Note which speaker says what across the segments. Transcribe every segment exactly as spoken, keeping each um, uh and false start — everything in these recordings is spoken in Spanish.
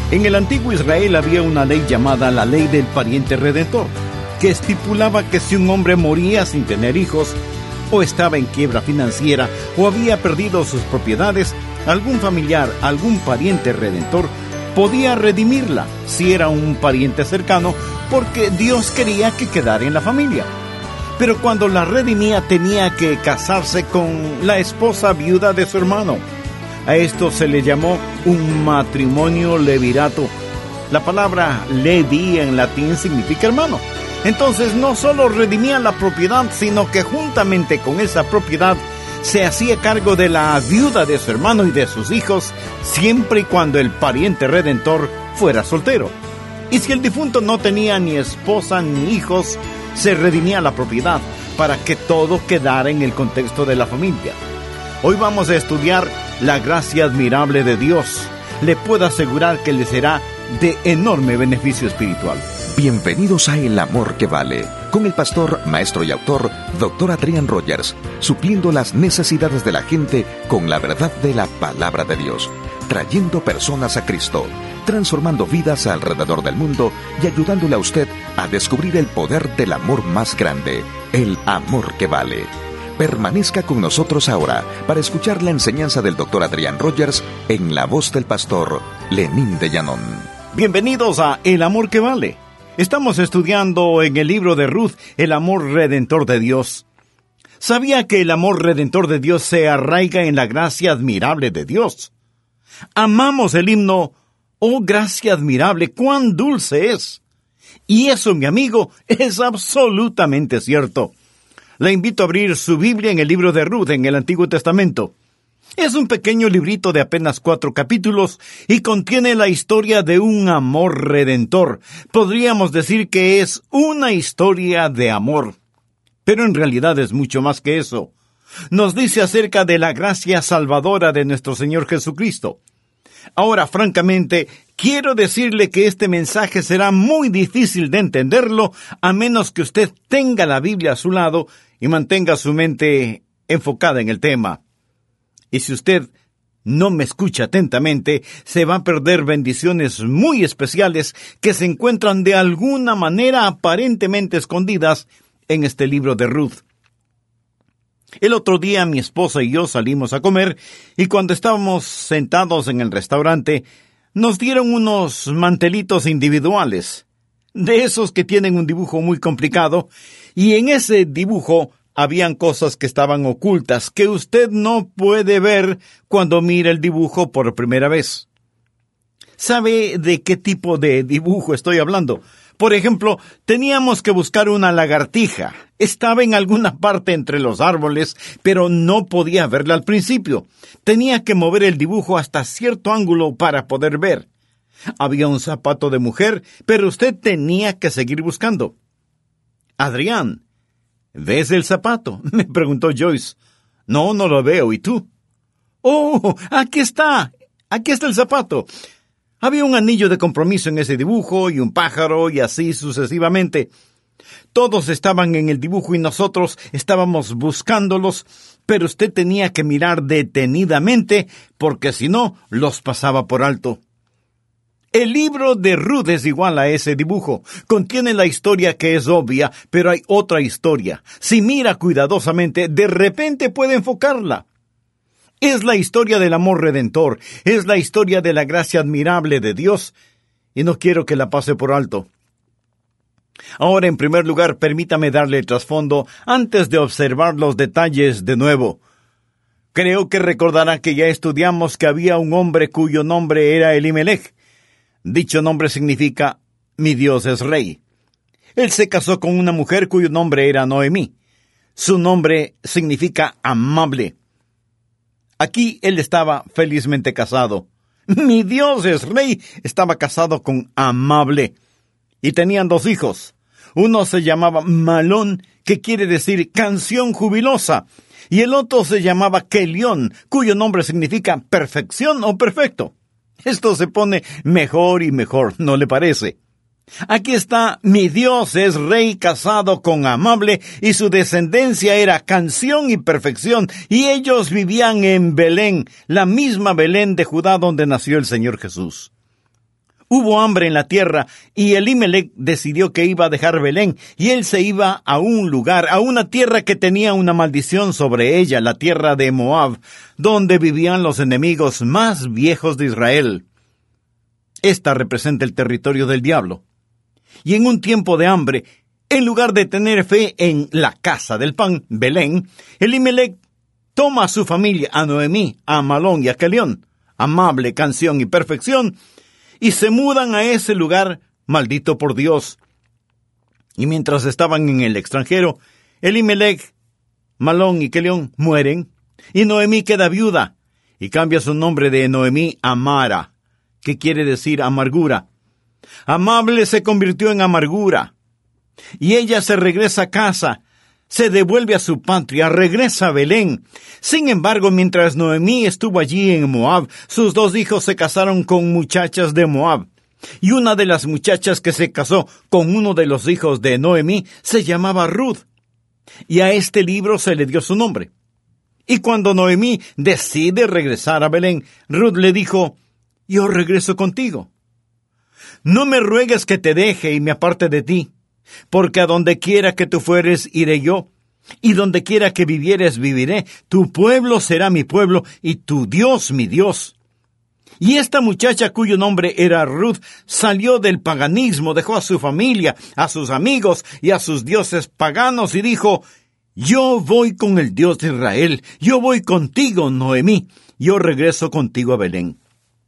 Speaker 1: En el antiguo Israel había una ley llamada la ley del pariente redentor, que estipulaba que si un hombre moría sin tener hijos, o estaba en quiebra financiera, o había perdido sus propiedades, algún familiar, algún pariente redentor, podía redimirla si era un pariente cercano, porque Dios quería que quedara en la familia. Pero cuando la redimía tenía que casarse con la esposa viuda de su hermano. A esto se le llamó un matrimonio levirato. La palabra levi en latín significa hermano. Entonces no solo redimía la propiedad, sino que juntamente con esa propiedad se hacía cargo de la viuda de su hermano y de sus hijos, siempre y cuando el pariente redentor fuera soltero. Y si el difunto no tenía ni esposa ni hijos, se redimía la propiedad para que todo quedara en el contexto de la familia. Hoy vamos a estudiar la gracia admirable de Dios. Le puedo asegurar que le será de enorme beneficio espiritual.
Speaker 2: Bienvenidos a El Amor que Vale, con el pastor, maestro y autor, doctor Adrián Rogers, supliendo las necesidades de la gente con la verdad de la palabra de Dios, trayendo personas a Cristo, transformando vidas alrededor del mundo y ayudándole a usted a descubrir el poder del amor más grande, el amor que vale. Permanezca con nosotros ahora para escuchar la enseñanza del doctor Adrián Rogers en la voz del pastor Lenín de Llanón.
Speaker 1: Bienvenidos a El Amor que Vale. Estamos estudiando en el libro de Ruth el amor redentor de Dios. ¿Sabía que el amor redentor de Dios se arraiga en la gracia admirable de Dios? Amamos el himno «Oh, gracia admirable, cuán dulce es». Y eso, mi amigo, es absolutamente cierto. Le invito a abrir su Biblia en el libro de Ruth, en el Antiguo Testamento. Es un pequeño librito de apenas cuatro capítulos y contiene la historia de un amor redentor. Podríamos decir que es una historia de amor. Pero en realidad es mucho más que eso. Nos dice acerca de la gracia salvadora de nuestro Señor Jesucristo. Ahora, francamente, quiero decirle que este mensaje será muy difícil de entenderlo a menos que usted tenga la Biblia a su lado y mantenga su mente enfocada en el tema. Y si usted no me escucha atentamente, se va a perder bendiciones muy especiales que se encuentran de alguna manera aparentemente escondidas en este libro de Ruth. El otro día mi esposa y yo salimos a comer y cuando estábamos sentados en el restaurante, nos dieron unos mantelitos individuales, de esos que tienen un dibujo muy complicado, y en ese dibujo habían cosas que estaban ocultas, que usted no puede ver cuando mira el dibujo por primera vez. ¿Sabe de qué tipo de dibujo estoy hablando? Por ejemplo, teníamos que buscar una lagartija. Estaba en alguna parte entre los árboles, pero no podía verla al principio. Tenía que mover el dibujo hasta cierto ángulo para poder ver. Había un zapato de mujer, pero usted tenía que seguir buscando. Adrián, ¿ves el zapato?, me preguntó Joyce. No, no lo veo. ¿Y tú? Oh, aquí está. Aquí está el zapato. Había un anillo de compromiso en ese dibujo y un pájaro y así sucesivamente. Todos estaban en el dibujo y nosotros estábamos buscándolos, pero usted tenía que mirar detenidamente porque si no, los pasaba por alto. El libro de Ruth es igual a ese dibujo. Contiene la historia que es obvia, pero hay otra historia. Si mira cuidadosamente, de repente puede enfocarla. Es la historia del amor redentor, es la historia de la gracia admirable de Dios, y no quiero que la pase por alto. Ahora, en primer lugar, permítame darle el trasfondo antes de observar los detalles de nuevo. Creo que recordará que ya estudiamos que había un hombre cuyo nombre era Elimelech. Dicho nombre significa «mi Dios es rey». Él se casó con una mujer cuyo nombre era Noemí. Su nombre significa amable. Aquí él estaba felizmente casado. Mi Dios es rey estaba casado con amable. Y tenían dos hijos. Uno se llamaba Malón, que quiere decir canción jubilosa. Y el otro se llamaba Kelión, cuyo nombre significa perfección o perfecto. Esto se pone mejor y mejor, ¿no le parece? Aquí está, mi Dios es rey casado con amable, y su descendencia era canción y perfección, y ellos vivían en Belén, la misma Belén de Judá donde nació el Señor Jesús. Hubo hambre en la tierra y Elimelec decidió que iba a dejar Belén y él se iba a un lugar, a una tierra que tenía una maldición sobre ella, la tierra de Moab, donde vivían los enemigos más viejos de Israel. Esta representa el territorio del diablo. Y en un tiempo de hambre, en lugar de tener fe en la casa del pan, Belén, Elimelec toma a su familia, a Noemí, a Malón y a Kelión, amable, canción y perfección, y se mudan a ese lugar maldito por Dios. Y mientras estaban en el extranjero, Elimelec, Malón y Kelión mueren, y Noemí queda viuda, y cambia su nombre de Noemí a Mara, que quiere decir amargura. Amable se convirtió en amargura, y ella se regresa a casa, se devuelve a su patria, regresa a Belén. Sin embargo, mientras Noemí estuvo allí en Moab, sus dos hijos se casaron con muchachas de Moab. Y una de las muchachas que se casó con uno de los hijos de Noemí se llamaba Ruth. Y a este libro se le dio su nombre. Y cuando Noemí decide regresar a Belén, Ruth le dijo, yo regreso contigo. No me ruegues que te deje y me aparte de ti, porque a donde quiera que tú fueres, iré yo, y donde quiera que vivieres, viviré. Tu pueblo será mi pueblo, y tu Dios mi Dios. Y esta muchacha, cuyo nombre era Ruth, salió del paganismo, dejó a su familia, a sus amigos y a sus dioses paganos, y dijo, yo voy con el Dios de Israel, yo voy contigo, Noemí, yo regreso contigo a Belén.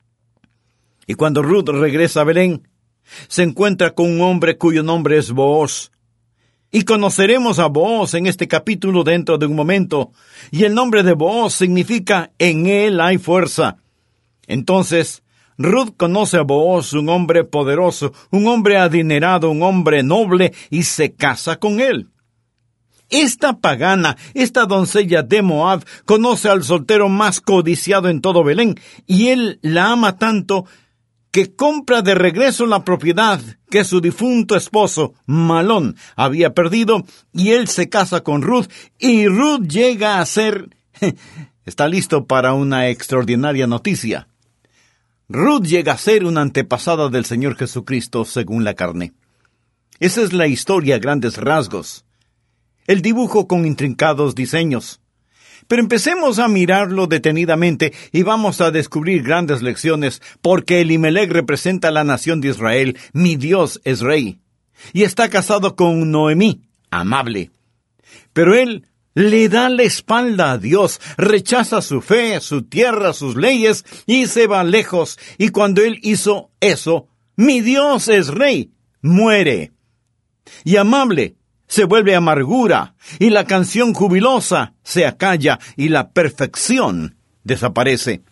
Speaker 1: Y cuando Ruth regresa a Belén, se encuentra con un hombre cuyo nombre es Booz. Y conoceremos a Booz en este capítulo dentro de un momento. Y el nombre de Booz significa en él hay fuerza. Entonces, Ruth conoce a Booz, un hombre poderoso, un hombre adinerado, un hombre noble, y se casa con él. Esta pagana, esta doncella de Moab, conoce al soltero más codiciado en todo Belén, y él la ama tanto que compra de regreso la propiedad que su difunto esposo, Malón, había perdido, y él se casa con Ruth, y Ruth llega a ser... Está listo para una extraordinaria noticia. Ruth llega a ser una antepasada del Señor Jesucristo según la carne. Esa es la historia a grandes rasgos. El dibujo con intrincados diseños. Pero empecemos a mirarlo detenidamente y vamos a descubrir grandes lecciones, porque Elimelec representa a la nación de Israel, mi Dios es rey, y está casado con Noemí, amable. Pero él le da la espalda a Dios, rechaza su fe, su tierra, sus leyes, y se va lejos, y cuando él hizo eso, mi Dios es rey, muere. Y amable se vuelve amargura, y la canción jubilosa se acalla, y la perfección desaparece.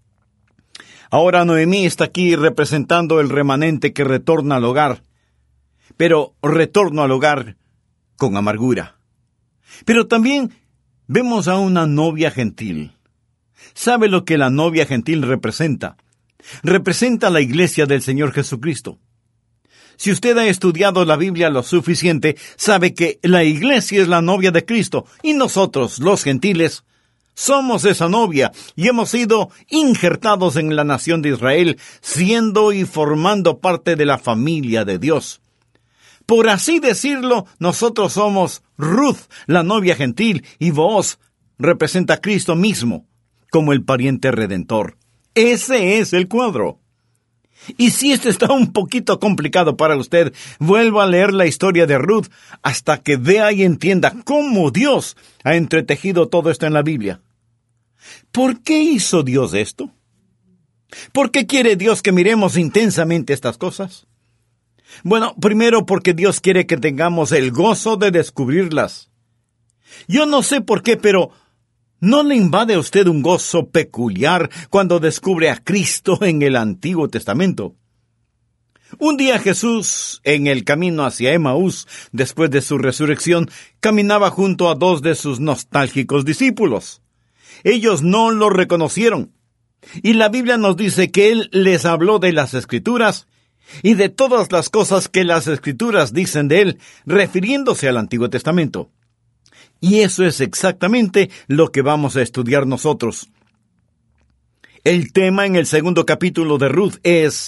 Speaker 1: Ahora Noemí está aquí representando el remanente que retorna al hogar, pero retorno al hogar con amargura. Pero también vemos a una novia gentil. ¿Sabe lo que la novia gentil representa? Representa la iglesia del Señor Jesucristo. Si usted ha estudiado la Biblia lo suficiente, sabe que la iglesia es la novia de Cristo, y nosotros, los gentiles, somos esa novia, y hemos sido injertados en la nación de Israel, siendo y formando parte de la familia de Dios. Por así decirlo, nosotros somos Ruth, la novia gentil, y Booz representa a Cristo mismo, como el pariente redentor. Ese es el cuadro. Y si esto está un poquito complicado para usted, vuelva a leer la historia de Ruth hasta que vea y entienda cómo Dios ha entretejido todo esto en la Biblia. ¿Por qué hizo Dios esto? ¿Por qué quiere Dios que miremos intensamente estas cosas? Bueno, primero porque Dios quiere que tengamos el gozo de descubrirlas. Yo no sé por qué, pero ¿no le invade a usted un gozo peculiar cuando descubre a Cristo en el Antiguo Testamento? Un día Jesús, en el camino hacia Emaús, después de su resurrección, caminaba junto a dos de sus nostálgicos discípulos. Ellos no lo reconocieron, y la Biblia nos dice que Él les habló de las Escrituras y de todas las cosas que las Escrituras dicen de Él, refiriéndose al Antiguo Testamento. Y eso es exactamente lo que vamos a estudiar nosotros. El tema en el segundo capítulo de Ruth es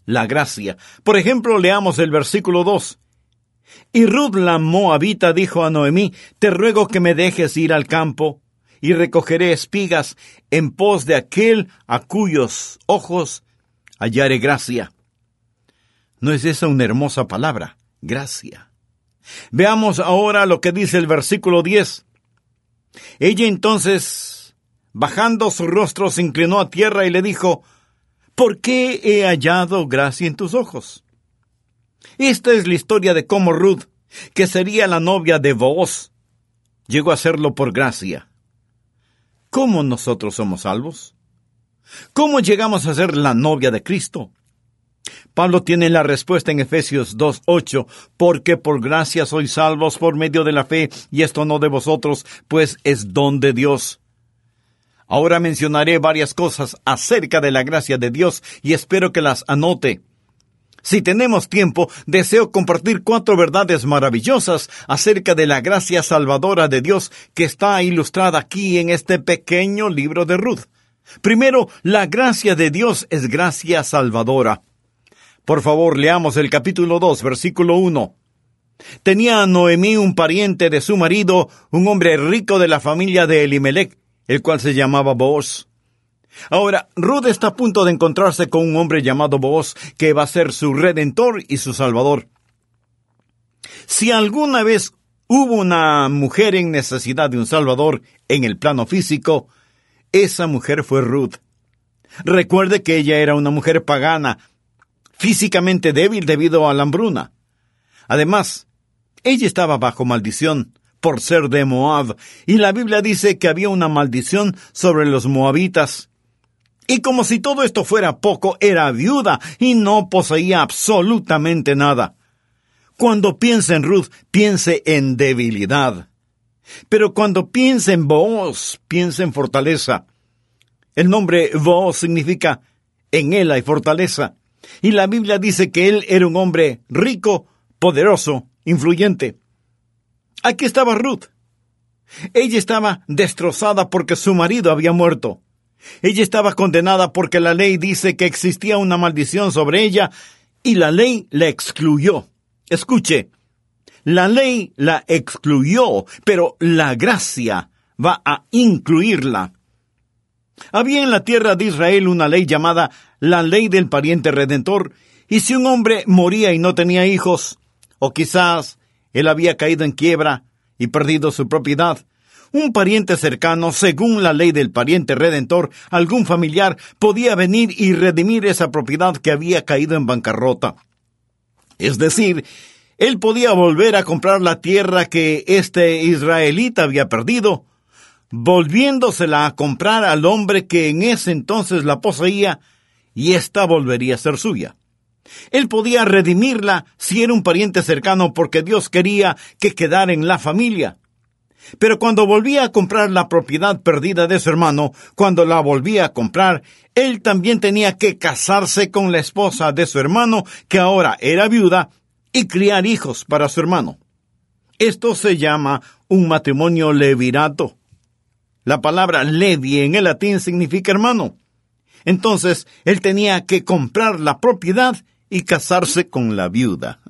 Speaker 1: la gracia. Por ejemplo, leamos el versículo dos. Y Ruth la moabita dijo a Noemí, te ruego que me dejes ir al campo, y recogeré espigas en pos de aquel a cuyos ojos hallaré gracia. ¿No es esa una hermosa palabra? Gracia. Veamos ahora lo que dice el versículo diez. Ella entonces, bajando su rostro, se inclinó a tierra y le dijo, ¿por qué he hallado gracia en tus ojos? Esta es la historia de cómo Ruth, que sería la novia de Booz, llegó a serlo por gracia. ¿Cómo nosotros somos salvos? ¿Cómo llegamos a ser la novia de Cristo? Pablo tiene la respuesta en Efesios dos ocho, porque por gracia sois salvos por medio de la fe, y esto no de vosotros, pues es don de Dios. Ahora mencionaré varias cosas acerca de la gracia de Dios, y espero que las anote. Si tenemos tiempo, deseo compartir cuatro verdades maravillosas acerca de la gracia salvadora de Dios que está ilustrada aquí en este pequeño libro de Ruth. Primero, la gracia de Dios es gracia salvadora. Por favor, leamos el capítulo dos, versículo uno. Tenía Noemí un pariente de su marido, un hombre rico de la familia de Elimelech, el cual se llamaba Booz. Ahora, Ruth está a punto de encontrarse con un hombre llamado Booz, que va a ser su redentor y su salvador. Si alguna vez hubo una mujer en necesidad de un salvador en el plano físico, esa mujer fue Ruth. Recuerde que ella era una mujer pagana, físicamente débil debido a la hambruna. Además, ella estaba bajo maldición por ser de Moab, y la Biblia dice que había una maldición sobre los moabitas. Y como si todo esto fuera poco, era viuda y no poseía absolutamente nada. Cuando piense en Ruth, piense en debilidad. Pero cuando piense en Booz, piense en fortaleza. El nombre Booz significa en él hay fortaleza. Y la Biblia dice que él era un hombre rico, poderoso, influyente. Aquí estaba Ruth. Ella estaba destrozada porque su marido había muerto. Ella estaba condenada porque la ley dice que existía una maldición sobre ella y la ley la excluyó. Escuche, la ley la excluyó, pero la gracia va a incluirla. Había en la tierra de Israel una ley llamada la ley del pariente redentor, y si un hombre moría y no tenía hijos, o quizás él había caído en quiebra y perdido su propiedad, un pariente cercano, según la ley del pariente redentor, algún familiar, podía venir y redimir esa propiedad que había caído en bancarrota. Es decir, él podía volver a comprar la tierra que este israelita había perdido, volviéndosela a comprar al hombre que en ese entonces la poseía, y ésta volvería a ser suya. Él podía redimirla si era un pariente cercano porque Dios quería que quedara en la familia. Pero cuando volvía a comprar la propiedad perdida de su hermano, cuando la volvía a comprar, él también tenía que casarse con la esposa de su hermano, que ahora era viuda, y criar hijos para su hermano. Esto se llama un matrimonio levirato. La palabra levi en el latín significa hermano. Entonces, él tenía que comprar la propiedad y casarse con la viuda.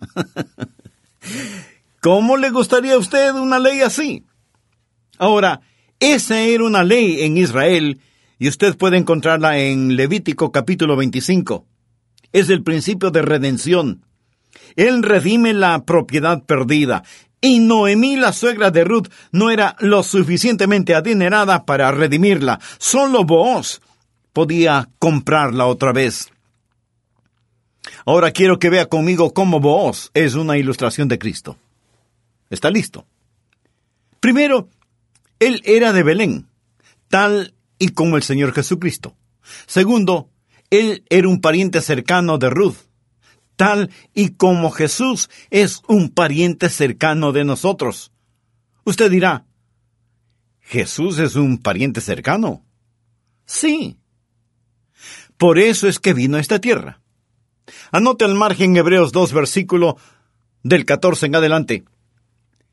Speaker 1: ¿Cómo le gustaría a usted una ley así? Ahora, esa era una ley en Israel, y usted puede encontrarla en Levítico capítulo veinticinco. Es el principio de redención. Él redime la propiedad perdida, y Noemí, la suegra de Ruth, no era lo suficientemente adinerada para redimirla. Solo Booz podía comprarla otra vez. Ahora quiero que vea conmigo cómo Booz es una ilustración de Cristo. ¿Está listo? Primero, él era de Belén, tal y como el Señor Jesucristo. Segundo, él era un pariente cercano de Ruth, tal y como Jesús es un pariente cercano de nosotros. Usted dirá, ¿Jesús es un pariente cercano? Sí. Por eso es que vino a esta tierra. Anote al margen Hebreos dos, versículo del catorce en adelante.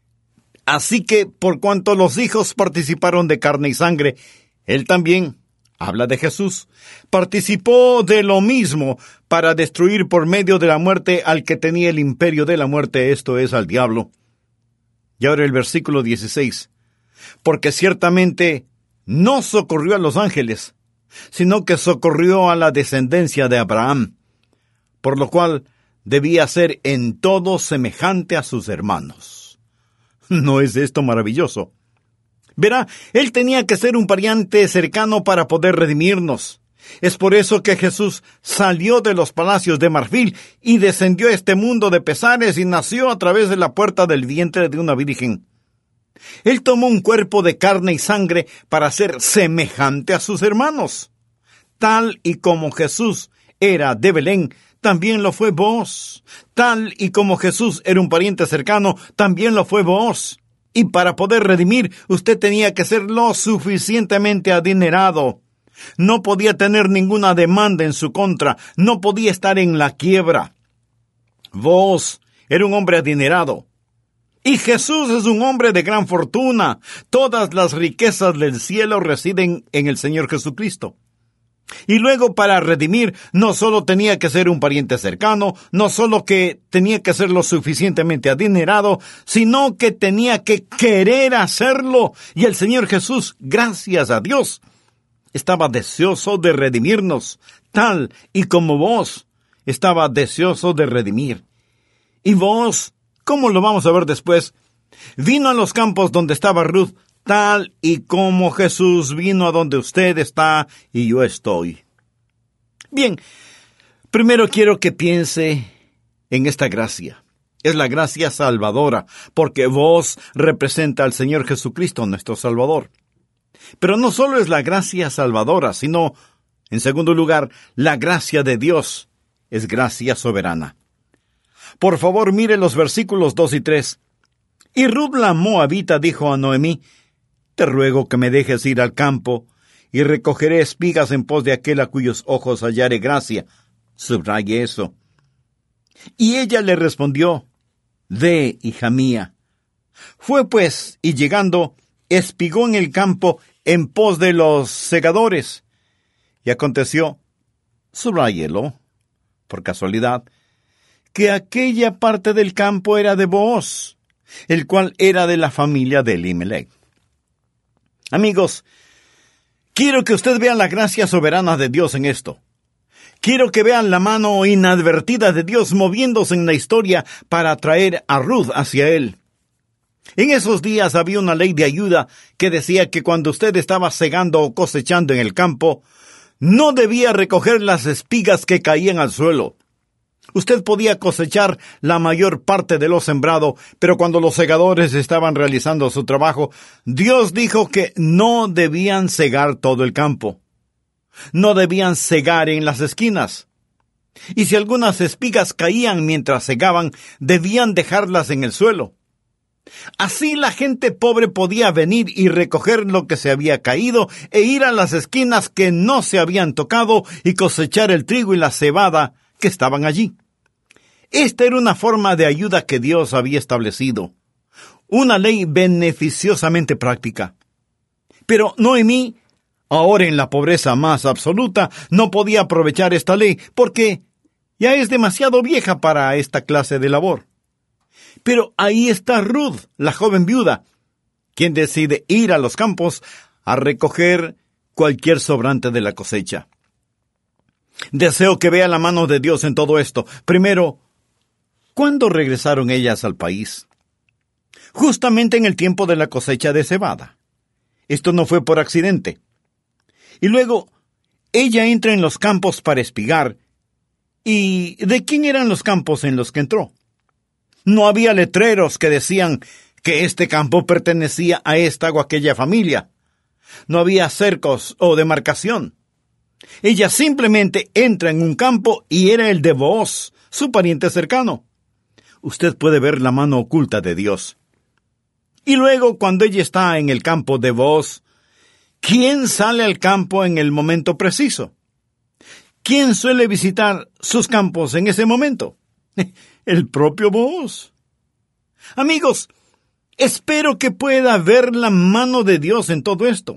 Speaker 1: Así que, por cuanto los hijos participaron de carne y sangre, él también, habla de Jesús, participó de lo mismo para destruir por medio de la muerte al que tenía el imperio de la muerte, esto es, al diablo. Y ahora el versículo dieciséis. Porque ciertamente no socorrió a los ángeles, sino que socorrió a la descendencia de Abraham, por lo cual debía ser en todo semejante a sus hermanos. ¿No es esto maravilloso? Verá, él tenía que ser un pariente cercano para poder redimirnos. Es por eso que Jesús salió de los palacios de marfil y descendió a este mundo de pesares y nació a través de la puerta del vientre de una virgen. Él tomó un cuerpo de carne y sangre para ser semejante a sus hermanos. Tal y como Jesús era de Belén, también lo fue vos. Tal y como Jesús era un pariente cercano, también lo fue vos. Y para poder redimir, usted tenía que ser lo suficientemente adinerado. No podía tener ninguna demanda en su contra, no podía estar en la quiebra. Vos era un hombre adinerado. Y Jesús es un hombre de gran fortuna. Todas las riquezas del cielo residen en el Señor Jesucristo. Y luego, para redimir, no solo tenía que ser un pariente cercano, no solo que tenía que ser lo suficientemente adinerado, sino que tenía que querer hacerlo. Y el Señor Jesús, gracias a Dios, estaba deseoso de redimirnos, tal y como vos estaba deseoso de redimir. Y vos, ¿cómo lo vamos a ver después? Vino a los campos donde estaba Ruth, tal y como Jesús vino a donde usted está y yo estoy. Bien, primero quiero que piense en esta gracia. Es la gracia salvadora, porque vos representa al Señor Jesucristo, nuestro Salvador. Pero no solo es la gracia salvadora, sino, en segundo lugar, la gracia de Dios es gracia soberana. Por favor, mire los versículos dos y tres. Y Ruth la moabita dijo a Noemí: Te ruego que me dejes ir al campo, y recogeré espigas en pos de aquel a cuyos ojos hallare gracia. Subraye eso. Y ella le respondió: Ve, hija mía. Fue pues, y llegando, espigó en el campo en pos de los segadores. Y aconteció, subráyelo, por casualidad, que aquella parte del campo era de Booz, el cual era de la familia de Elimelech. Amigos, quiero que usted vea la gracia soberana de Dios en esto. Quiero que vean la mano inadvertida de Dios moviéndose en la historia para atraer a Ruth hacia él. En esos días había una ley de ayuda que decía que cuando usted estaba segando o cosechando en el campo, no debía recoger las espigas que caían al suelo. Usted podía cosechar la mayor parte de lo sembrado, pero cuando los segadores estaban realizando su trabajo, Dios dijo que no debían segar todo el campo. No debían segar en las esquinas. Y si algunas espigas caían mientras segaban, debían dejarlas en el suelo. Así la gente pobre podía venir y recoger lo que se había caído e ir a las esquinas que no se habían tocado y cosechar el trigo y la cebada que estaban allí. Esta era una forma de ayuda que Dios había establecido, una ley beneficiosamente práctica. Pero Noemí, ahora en la pobreza más absoluta, no podía aprovechar esta ley porque ya es demasiado vieja para esta clase de labor. Pero ahí está Ruth, la joven viuda, quien decide ir a los campos a recoger cualquier sobrante de la cosecha. Deseo que vea la mano de Dios en todo esto. Primero, ¿cuándo regresaron ellas al país? Justamente en el tiempo de la cosecha de cebada. Esto no fue por accidente. Y luego, ella entra en los campos para espigar. ¿Y de quién eran los campos en los que entró? No había letreros que decían que este campo pertenecía a esta o aquella familia. No había cercos o demarcación. Ella simplemente entra en un campo y era el de Booz, su pariente cercano. Usted puede ver la mano oculta de Dios. Y luego, cuando ella está en el campo de Booz, ¿quién sale al campo en el momento preciso? ¿Quién suele visitar sus campos en ese momento? El propio Booz. Amigos, espero que pueda ver la mano de Dios en todo esto.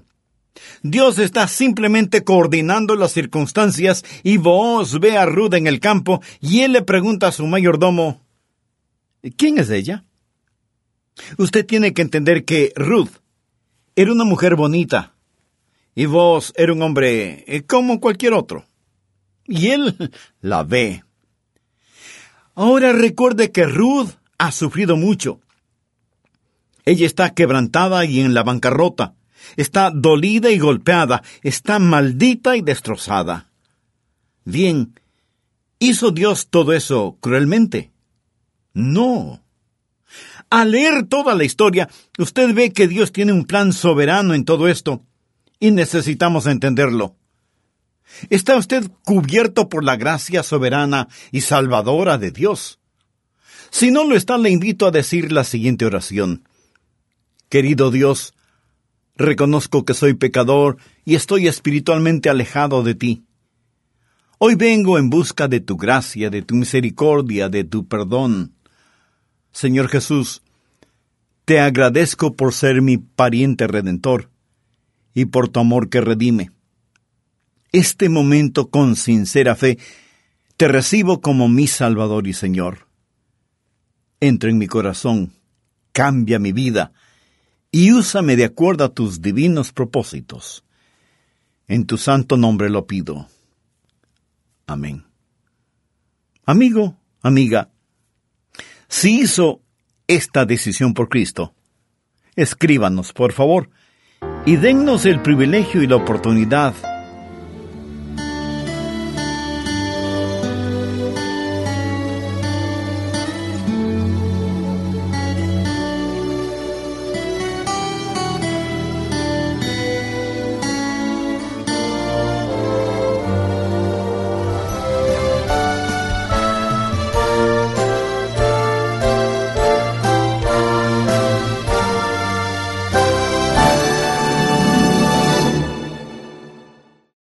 Speaker 1: Dios está simplemente coordinando las circunstancias y Booz ve a Ruth en el campo y él le pregunta a su mayordomo, ¿quién es ella? Usted tiene que entender que Ruth era una mujer bonita y Booz era un hombre eh, como cualquier otro. Y él la ve. Ahora recuerde que Ruth ha sufrido mucho. Ella está quebrantada y en la bancarrota. Está dolida y golpeada. Está maldita y destrozada. Bien, ¿hizo Dios todo eso cruelmente? No. Al leer toda la historia, usted ve que Dios tiene un plan soberano en todo esto, y necesitamos entenderlo. ¿Está usted cubierto por la gracia soberana y salvadora de Dios? Si no lo está, le invito a decir la siguiente oración. Querido Dios, reconozco que soy pecador y estoy espiritualmente alejado de ti. Hoy vengo en busca de tu gracia, de tu misericordia, de tu perdón. Señor Jesús, te agradezco por ser mi pariente redentor y por tu amor que redime. Este momento, con sincera fe, te recibo como mi Salvador y Señor. Entra en mi corazón, cambia mi vida y úsame de acuerdo a tus divinos propósitos. En tu santo nombre lo pido. Amén. Amigo, amiga, si hizo esta decisión por Cristo, escríbanos, por favor, y dennos el privilegio y la oportunidad